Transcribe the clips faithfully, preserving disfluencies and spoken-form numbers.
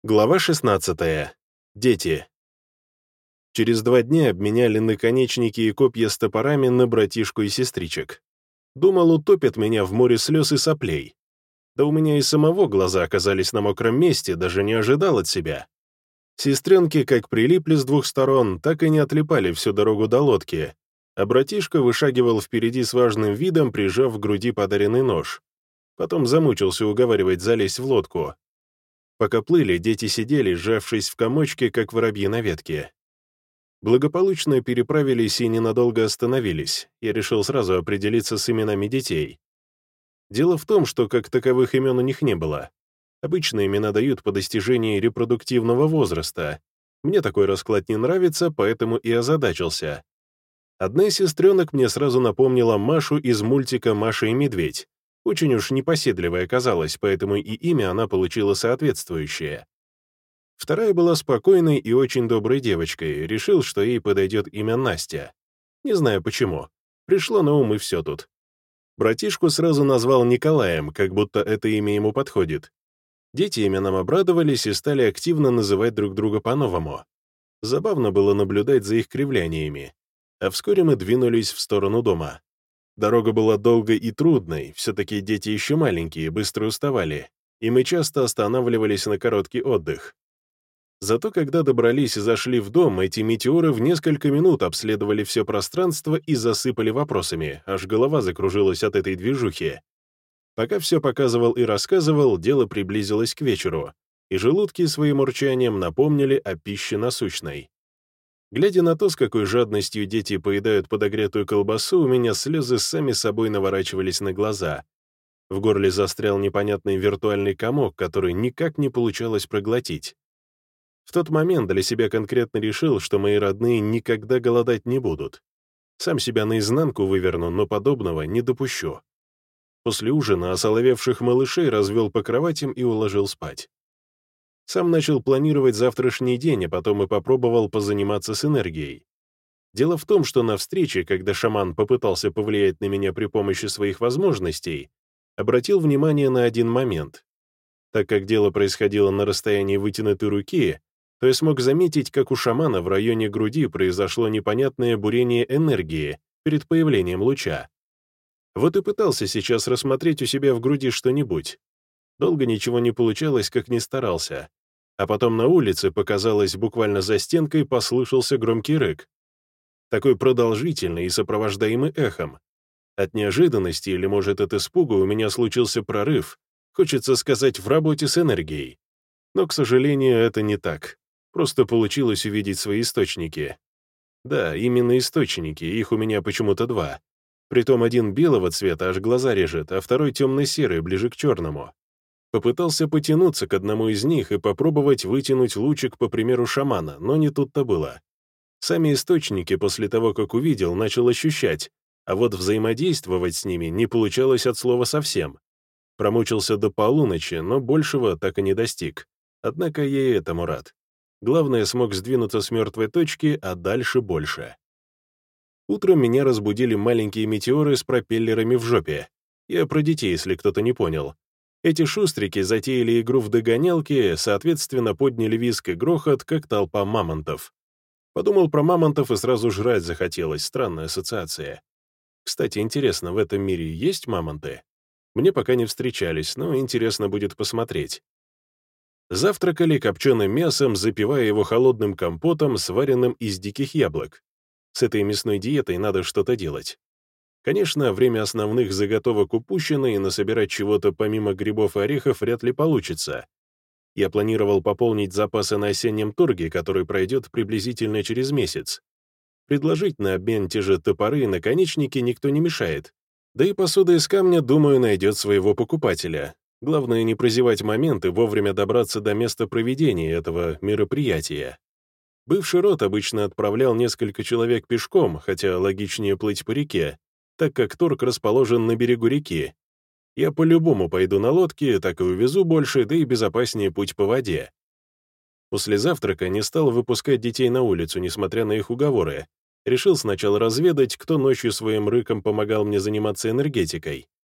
Глава шестнадцатая. Дети. Через два дня обменяли наконечники и копья с топорами на братишку и сестричек. Думал, утопят меня в море слез и соплей. Да у меня и самого глаза оказались на мокром месте, даже не ожидал от себя. Сестренки как прилипли с двух сторон, так и не отлипали всю дорогу до лодки, а братишка вышагивал впереди с важным видом, прижав к груди подаренный нож. Потом замучился уговаривать залезть в лодку. Пока плыли, дети сидели, сжавшись в комочке, как воробьи на ветке. Благополучно переправились и ненадолго остановились. Я решил сразу определиться с именами детей. Дело в том, что как таковых имен у них не было. Обычно имена дают по достижении репродуктивного возраста. Мне такой расклад не нравится, поэтому и озадачился. Одна из сестренок мне сразу напомнила Машу из мультика «Маша и медведь». Очень уж непоседливая оказалась, поэтому и имя она получила соответствующее. Вторая была спокойной и очень доброй девочкой, решил, что ей подойдет имя Настя. Не знаю почему. Пришло на ум и все тут. Братишку сразу назвал Николаем, как будто это имя ему подходит. Дети именам обрадовались и стали активно называть друг друга по-новому. Забавно было наблюдать за их кривляниями. А вскоре мы двинулись в сторону дома. Дорога была долгой и трудной, все-таки дети еще маленькие, быстро уставали, и мы часто останавливались на короткий отдых. Зато когда добрались и зашли в дом, эти метеоры в несколько минут обследовали все пространство и засыпали вопросами, аж голова закружилась от этой движухи. Пока все показывал и рассказывал, дело приблизилось к вечеру, и желудки своим урчанием напомнили о пище насущной. Глядя на то, с какой жадностью дети поедают подогретую колбасу, у меня слезы сами собой наворачивались на глаза. В горле застрял непонятный виртуальный комок, который никак не получалось проглотить. В тот момент для себя конкретно решил, что мои родные никогда голодать не будут. Сам себя наизнанку выверну, но подобного не допущу. После ужина осоловевших малышей развел по кроватям и уложил спать. Сам начал планировать завтрашний день, а потом и попробовал позаниматься с энергией. Дело в том, что на встрече, когда шаман попытался повлиять на меня при помощи своих возможностей, обратил внимание на один момент. Так как дело происходило на расстоянии вытянутой руки, то я смог заметить, как у шамана в районе груди произошло непонятное бурение энергии перед появлением луча. Вот и пытался сейчас рассмотреть у себя в груди что-нибудь. Долго ничего не получалось, как ни старался. А потом на улице, показалось, буквально за стенкой послышался громкий рык. Такой продолжительный и сопровождаемый эхом. От неожиданности или, может, от испуга у меня случился прорыв, хочется сказать, в работе с энергией. Но, к сожалению, это не так. Просто получилось увидеть свои источники. Да, именно источники, их у меня почему-то два. Притом один белого цвета, аж глаза режет, а второй темно-серый, ближе к черному. Попытался потянуться к одному из них и попробовать вытянуть лучик по примеру шамана, но не тут-то было. Сами источники после того, как увидел, начал ощущать, а вот взаимодействовать с ними не получалось от слова совсем. Промучился до полуночи, но большего так и не достиг. Однако я и этому рад. Главное, смог сдвинуться с мертвой точки, а дальше больше. Утром меня разбудили маленькие метеоры с пропеллерами в жопе. Я про детей, если кто-то не понял. Эти шустрики затеяли игру в догонялки, соответственно, подняли визг и грохот, как толпа мамонтов. Подумал про мамонтов и сразу жрать захотелось, странная ассоциация. Кстати, интересно, в этом мире есть мамонты? Мне пока не встречались, но интересно будет посмотреть. Завтракали копченым мясом, запивая его холодным компотом, сваренным из диких яблок. С этой мясной диетой надо что-то делать. Конечно, время основных заготовок упущено, и насобирать чего-то помимо грибов и орехов вряд ли получится. Я планировал пополнить запасы на осеннем торге, который пройдет приблизительно через месяц. Предложить на обмен те же топоры и наконечники никто не мешает. Да и посуда из камня, думаю, найдет своего покупателя. Главное не прозевать момент и вовремя добраться до места проведения этого мероприятия. Бывший род обычно отправлял несколько человек пешком, хотя логичнее плыть по реке, так как торг расположен на берегу реки. Я по-любому пойду на лодке, так и увезу больше, да и безопаснее путь по воде. После завтрака не стал выпускать детей на улицу, несмотря на их уговоры. Решил сначала разведать, кто ночью своим рыком помогал мне заниматься энергетикой.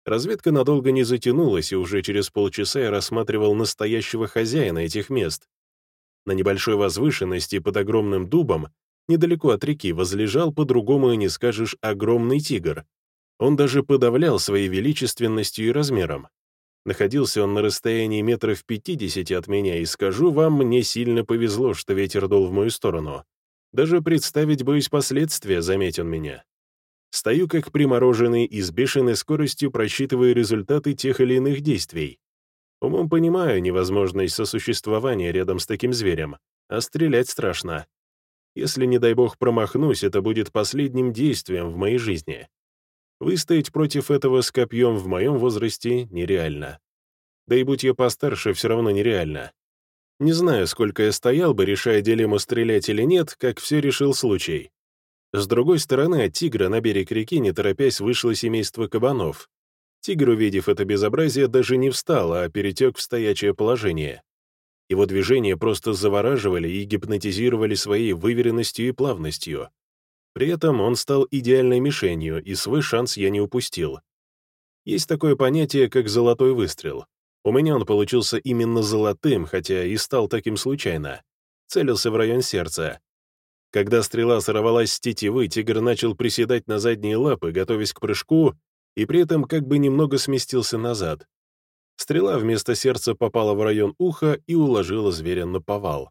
Разведка надолго не затянулась, и уже через полчаса я рассматривал настоящего хозяина этих мест. На небольшой возвышенности под огромным дубом, недалеко от реки, возлежал, по-другому и не скажешь, огромный тигр. Он даже подавлял своей величественностью и размером. Находился он на расстоянии метров пятидесяти от меня, и скажу вам, мне сильно повезло, что ветер дул в мою сторону. Даже представить боюсь последствия, заметь он меня. Стою как примороженный и с бешеной скоростью просчитываю результаты тех или иных действий. Умом понимаю невозможность сосуществования рядом с таким зверем, а стрелять страшно. Если, не дай бог, промахнусь, это будет последним действием в моей жизни. Выстоять против этого с копьем в моем возрасте нереально. Да и будь я постарше, все равно нереально. Не знаю, сколько я стоял бы, решая дилемму стрелять или нет, как все решил случай. С другой стороны от тигра на берег реки, не торопясь, вышло семейство кабанов. Тигр, увидев это безобразие, даже не встал, а перетек в стоячее положение. Его движения просто завораживали и гипнотизировали своей выверенностью и плавностью. При этом он стал идеальной мишенью, и свой шанс я не упустил. Есть такое понятие, как «золотой выстрел». У меня он получился именно золотым, хотя и стал таким случайно. Целился в район сердца. Когда стрела сорвалась с тетивы, тигр начал приседать на задние лапы, готовясь к прыжку, и при этом как бы немного сместился назад. Стрела вместо сердца попала в район уха и уложила зверя наповал.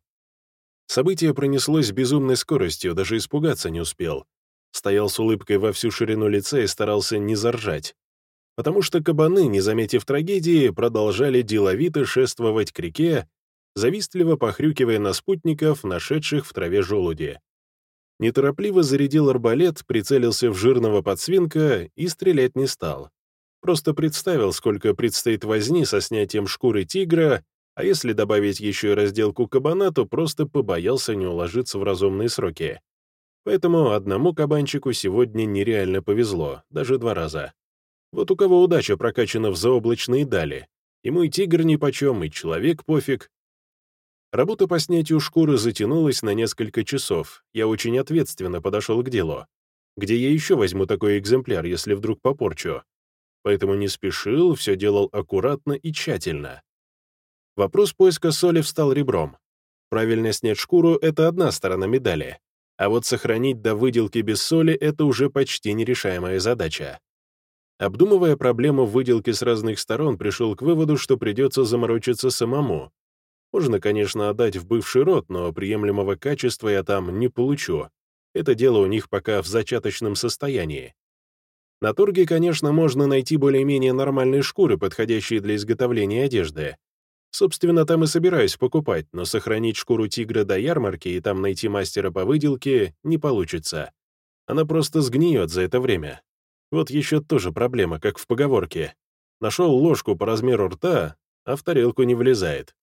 Событие пронеслось с безумной скоростью, даже испугаться не успел. Стоял с улыбкой во всю ширину лица и старался не заржать. Потому что кабаны, не заметив трагедии, продолжали деловито шествовать к реке, завистливо похрюкивая на спутников, нашедших в траве желуди. Неторопливо зарядил арбалет, прицелился в жирного подсвинка и стрелять не стал. Просто представил, сколько предстоит возни со снятием шкуры тигра, а если добавить еще и разделку кабана, то просто побоялся не уложиться в разумные сроки. Поэтому одному кабанчику сегодня нереально повезло, даже два раза. Вот у кого удача прокачана в заоблачные дали. Ему и тигр нипочем, и человек пофиг. Работа по снятию шкуры затянулась на несколько часов. Я очень ответственно подошел к делу. Где я еще возьму такой экземпляр, если вдруг попорчу? Поэтому не спешил, все делал аккуратно и тщательно. Вопрос поиска соли встал ребром. Правильно снять шкуру — это одна сторона медали. А вот сохранить до выделки без соли — это уже почти нерешаемая задача. Обдумывая проблему выделки с разных сторон, пришел к выводу, что придется заморочиться самому. Можно, конечно, отдать в бывший род, но приемлемого качества я там не получу. Это дело у них пока в зачаточном состоянии. На торге, конечно, можно найти более-менее нормальные шкуры, подходящие для изготовления одежды. Собственно, там и собираюсь покупать, но сохранить шкуру тигра до ярмарки и там найти мастера по выделке не получится. Она просто сгниет за это время. Вот еще тоже проблема, как в поговорке. Нашел ложку по размеру рта, а в тарелку не влезает.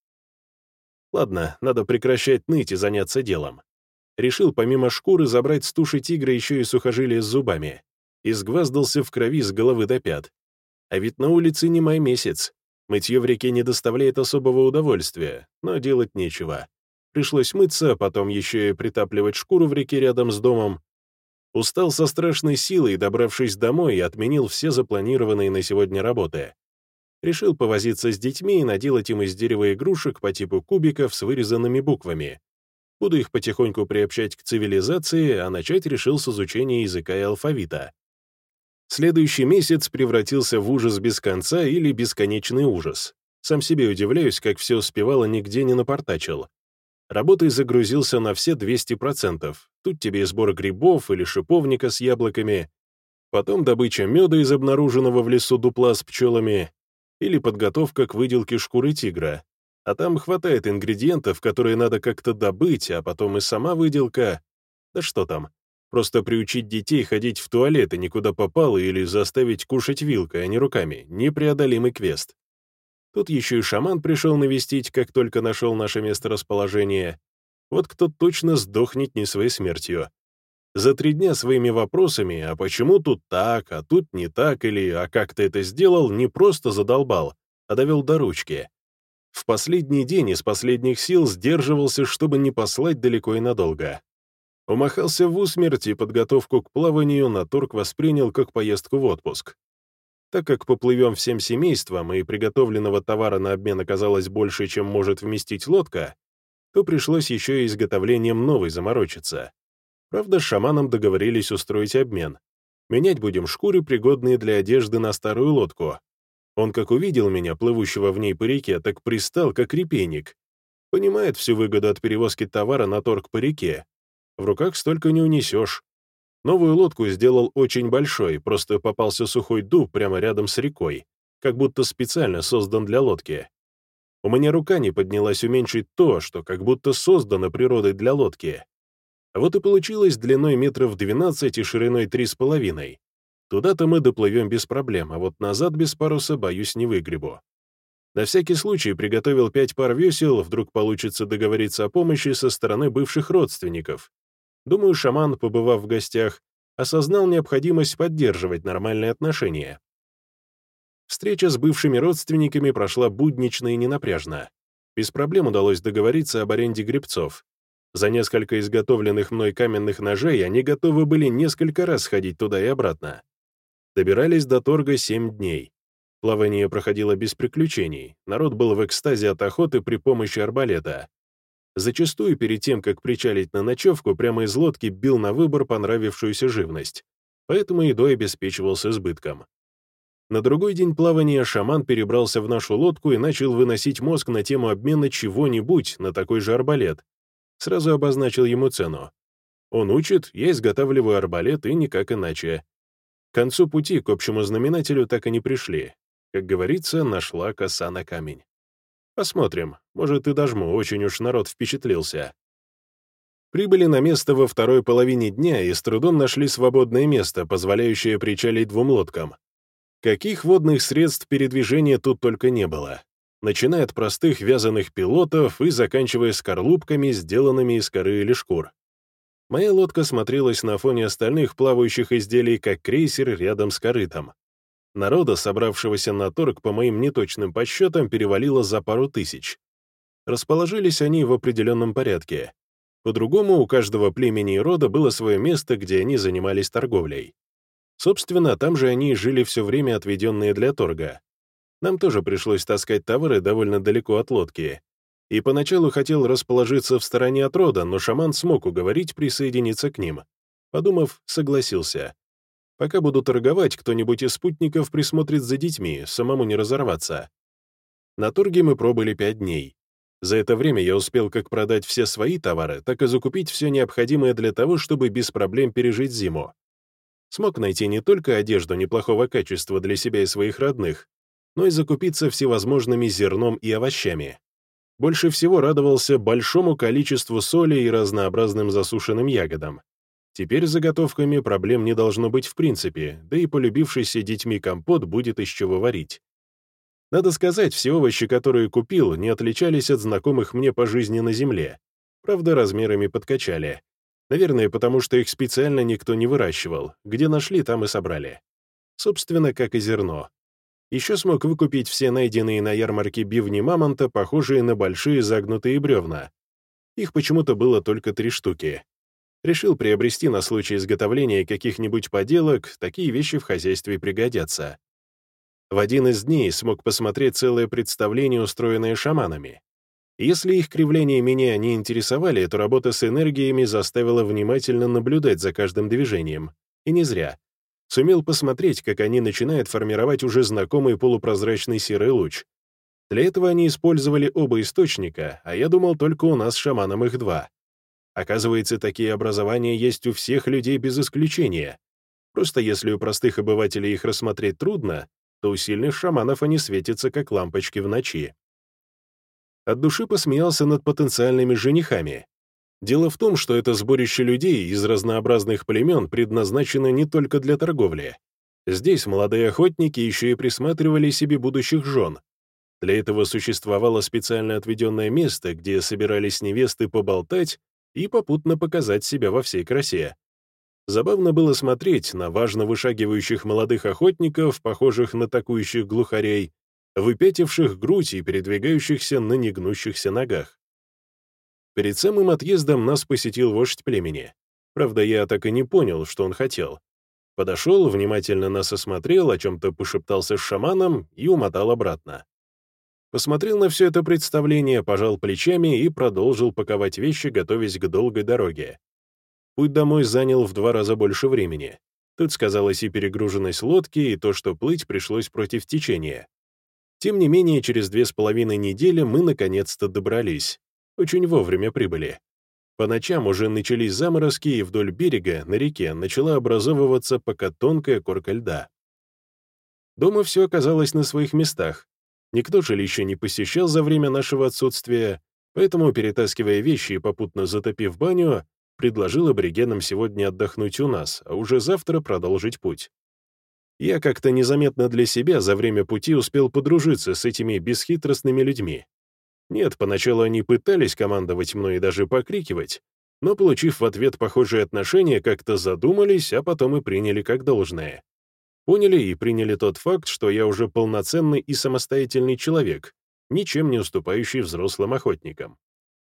Ладно, надо прекращать ныть и заняться делом. Решил помимо шкуры забрать с туши тигра еще и сухожилие с зубами. Изгваздался в крови с головы до пят. А ведь на улице не май месяц. Мытье в реке не доставляет особого удовольствия, но делать нечего. Пришлось мыться, потом еще и притапливать шкуру в реке рядом с домом. Устал со страшной силой, добравшись домой, и отменил все запланированные на сегодня работы. Решил повозиться с детьми и наделать им из дерева игрушек по типу кубиков с вырезанными буквами. Буду их потихоньку приобщать к цивилизации, а начать решил с изучения языка и алфавита. Следующий месяц превратился в ужас без конца или бесконечный ужас. Сам себе удивляюсь, как все успевало, нигде не напортачил. Работой загрузился на все двести процентов. Тут тебе и сбор грибов или шиповника с яблоками, потом добыча меда из обнаруженного в лесу дупла с пчелами или подготовка к выделке шкуры тигра. А там хватает ингредиентов, которые надо как-то добыть, а потом и сама выделка. Да что там. Просто приучить детей ходить в туалет и никуда попало или заставить кушать вилкой, а не руками — непреодолимый квест. Тут еще и шаман пришел навестить, как только нашел наше месторасположение. Вот кто точно сдохнет не своей смертью. За три дня своими вопросами «а почему тут так, а тут не так» или «а как ты это сделал» не просто задолбал, а довел до ручки. В последний день из последних сил сдерживался, чтобы не послать далеко и надолго. Умахался в усмерть и подготовку к плаванию на торг воспринял как поездку в отпуск. Так как поплывем всем семейством, и приготовленного товара на обмен оказалось больше, чем может вместить лодка, то пришлось еще и изготовлением новой заморочиться. Правда, с шаманом договорились устроить обмен. Менять будем шкуры, пригодные для одежды, на старую лодку. Он, как увидел меня, плывущего в ней по реке, так пристал, как репейник. Понимает всю выгоду от перевозки товара на торг по реке. В руках столько не унесешь. Новую лодку сделал очень большой, просто попался сухой дуб прямо рядом с рекой, как будто специально создан для лодки. У меня рука не поднялась уменьшить то, что как будто создано природой для лодки. А вот и получилось длиной метров двенадцать и шириной три с половиной. Туда-то мы доплывем без проблем, а вот назад без паруса, боюсь, не выгребу. На всякий случай приготовил пять пар весел, вдруг получится договориться о помощи со стороны бывших родственников. Думаю, шаман, побывав в гостях, осознал необходимость поддерживать нормальные отношения. Встреча с бывшими родственниками прошла буднично и ненапряжно. Без проблем удалось договориться об аренде гребцов. За несколько изготовленных мной каменных ножей они готовы были несколько раз ходить туда и обратно. Добирались до торга семь дней. Плавание проходило без приключений, народ был в экстазе от охоты при помощи арбалета. Зачастую перед тем, как причалить на ночевку, прямо из лодки бил на выбор понравившуюся живность, поэтому едой обеспечивался избытком. На другой день плавания шаман перебрался в нашу лодку и начал выносить мозг на тему обмена чего-нибудь на такой же арбалет. Сразу обозначил ему цену. Он учит, я изготавливаю арбалет, и никак иначе. К концу пути к общему знаменателю так и не пришли. Как говорится, нашла коса на камень. Посмотрим, может, и дожму, очень уж народ впечатлился. Прибыли на место во второй половине дня и с трудом нашли свободное место, позволяющее причалить двум лодкам. Каких водных средств передвижения тут только не было, начиная от простых вязаных пилотов и заканчивая скорлупками, сделанными из коры или шкур. Моя лодка смотрелась на фоне остальных плавающих изделий, как крейсер рядом с корытом. Народа, собравшегося на торг, по моим неточным подсчетам, перевалило за пару тысяч. Расположились они в определенном порядке. По-другому, у каждого племени и рода было свое место, где они занимались торговлей. Собственно, там же они жили все время, отведенное для торга. Нам тоже пришлось таскать товары довольно далеко от лодки. И поначалу хотел расположиться в стороне от рода, но шаман смог уговорить присоединиться к ним. Подумав, согласился. Пока буду торговать, кто-нибудь из спутников присмотрит за детьми, самому не разорваться. На торге мы пробыли пять дней. За это время я успел как продать все свои товары, так и закупить все необходимое для того, чтобы без проблем пережить зиму. Смог найти не только одежду неплохого качества для себя и своих родных, но и закупиться всевозможными зерном и овощами. Больше всего радовался большому количеству соли и разнообразным засушенным ягодам. Теперь с заготовками проблем не должно быть в принципе, да и полюбившийся детьми компот будет из чего варить. Надо сказать, все овощи, которые купил, не отличались от знакомых мне по жизни на земле. Правда, размерами подкачали. Наверное, потому что их специально никто не выращивал. Где нашли, там и собрали. Собственно, как и зерно. Еще смог выкупить все найденные на ярмарке бивни мамонта, похожие на большие загнутые бревна. Их почему-то было только три штуки. Решил приобрести на случай изготовления каких-нибудь поделок, такие вещи в хозяйстве пригодятся. В один из дней смог посмотреть целое представление, устроенное шаманами. Если их кривления меня не интересовали, то работа с энергиями заставила внимательно наблюдать за каждым движением. И не зря. Сумел посмотреть, как они начинают формировать уже знакомый полупрозрачный серый луч. Для этого они использовали оба источника, а я думал, только у нас с шаманом их два. Оказывается, такие образования есть у всех людей без исключения. Просто если у простых обывателей их рассмотреть трудно, то у сильных шаманов они светятся, как лампочки в ночи. От души посмеялся над потенциальными женихами. Дело в том, что это сборище людей из разнообразных племен предназначено не только для торговли. Здесь молодые охотники еще и присматривали себе будущих жен. Для этого существовало специально отведенное место, где собирались невесты поболтать и попутно показать себя во всей красе. Забавно было смотреть на важно вышагивающих молодых охотников, похожих на атакующих глухарей, выпятивших грудь и передвигающихся на негнущихся ногах. Перед самым отъездом нас посетил вождь племени. Правда, я так и не понял, что он хотел. Подошел, внимательно нас осмотрел, о чем-то пошептался с шаманом и умотал обратно. Посмотрел на все это представление, пожал плечами и продолжил паковать вещи, готовясь к долгой дороге. Путь домой занял в два раза больше времени. Тут сказалась и перегруженность лодки, и то, что плыть пришлось против течения. Тем не менее, через две с половиной недели мы наконец-то добрались. Очень вовремя прибыли. По ночам уже начались заморозки, и вдоль берега, на реке, начала образовываться пока тонкая корка льда. Дома все оказалось на своих местах. Никто жилище не посещал за время нашего отсутствия, поэтому, перетаскивая вещи и попутно затопив баню, предложил аборигенам сегодня отдохнуть у нас, а уже завтра продолжить путь. Я как-то незаметно для себя за время пути успел подружиться с этими бесхитростными людьми. Нет, поначалу они пытались командовать мной и даже покрикивать, но, получив в ответ похожие отношения, как-то задумались, а потом и приняли как должное. Поняли и приняли тот факт, что я уже полноценный и самостоятельный человек, ничем не уступающий взрослым охотникам.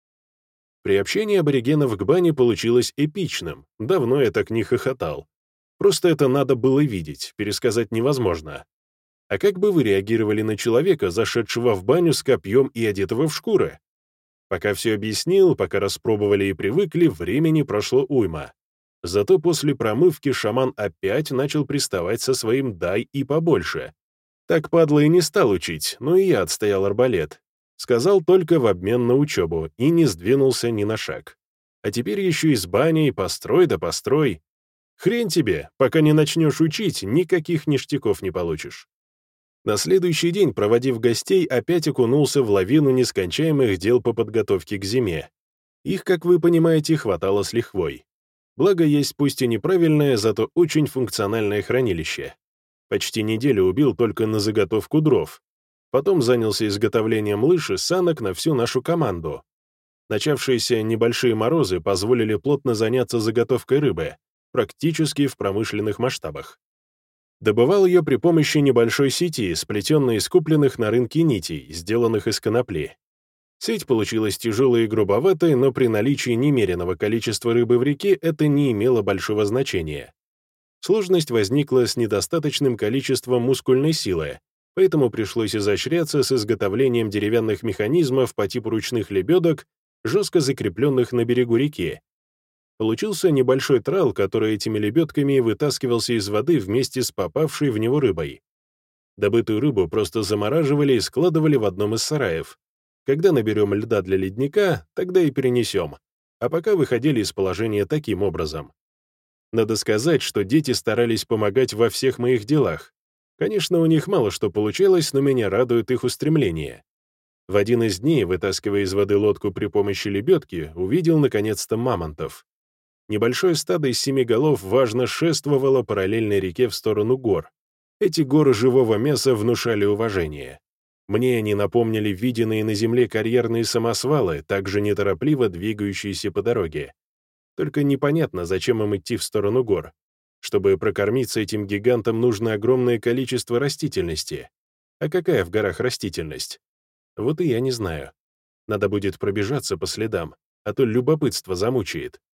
Приобщение аборигенов к бане получилось эпичным, давно я так не хохотал. Просто это надо было видеть, пересказать невозможно. А как бы вы реагировали на человека, зашедшего в баню с копьем и одетого в шкуры? Пока все объяснил, пока распробовали и привыкли, времени прошло уйма. Зато после промывки шаман опять начал приставать со своим «дай и побольше». Так падла и не стал учить, но и я отстоял арбалет. Сказал только в обмен на учебу и не сдвинулся ни на шаг. А теперь еще и с баней построй да построй. Хрень тебе, пока не начнешь учить, никаких ништяков не получишь. На следующий день, проводив гостей, опять окунулся в лавину нескончаемых дел по подготовке к зиме. Их, как вы понимаете, хватало с лихвой. Благо, есть пусть и неправильное, зато очень функциональное хранилище. Почти неделю убил только на заготовку дров. Потом занялся изготовлением лыж и санок на всю нашу команду. Начавшиеся небольшие морозы позволили плотно заняться заготовкой рыбы, практически в промышленных масштабах. Добывал ее при помощи небольшой сети, сплетенной из купленных на рынке нитей, сделанных из конопли. Сеть получилась тяжелой и грубоватой, но при наличии немеренного количества рыбы в реке это не имело большого значения. Сложность возникла с недостаточным количеством мускульной силы, поэтому пришлось изощряться с изготовлением деревянных механизмов по типу ручных лебедок, жестко закрепленных на берегу реки. Получился небольшой трал, который этими лебедками вытаскивался из воды вместе с попавшей в него рыбой. Добытую рыбу просто замораживали и складывали в одном из сараев. Когда наберем льда для ледника, тогда и перенесем. А пока выходили из положения таким образом. Надо сказать, что дети старались помогать во всех моих делах. Конечно, у них мало что получалось, но меня радует их устремление. В один из дней, вытаскивая из воды лодку при помощи лебедки, увидел наконец-то мамонтов. Небольшое стадо из семи голов важно шествовало параллельно реке в сторону гор. Эти горы живого мяса внушали уважение. Мне они напомнили виденные на земле карьерные самосвалы, также неторопливо двигающиеся по дороге. Только непонятно, зачем им идти в сторону гор. Чтобы прокормиться этим гигантам, нужно огромное количество растительности. А какая в горах растительность? Вот и я не знаю. Надо будет пробежаться по следам, а то любопытство замучает.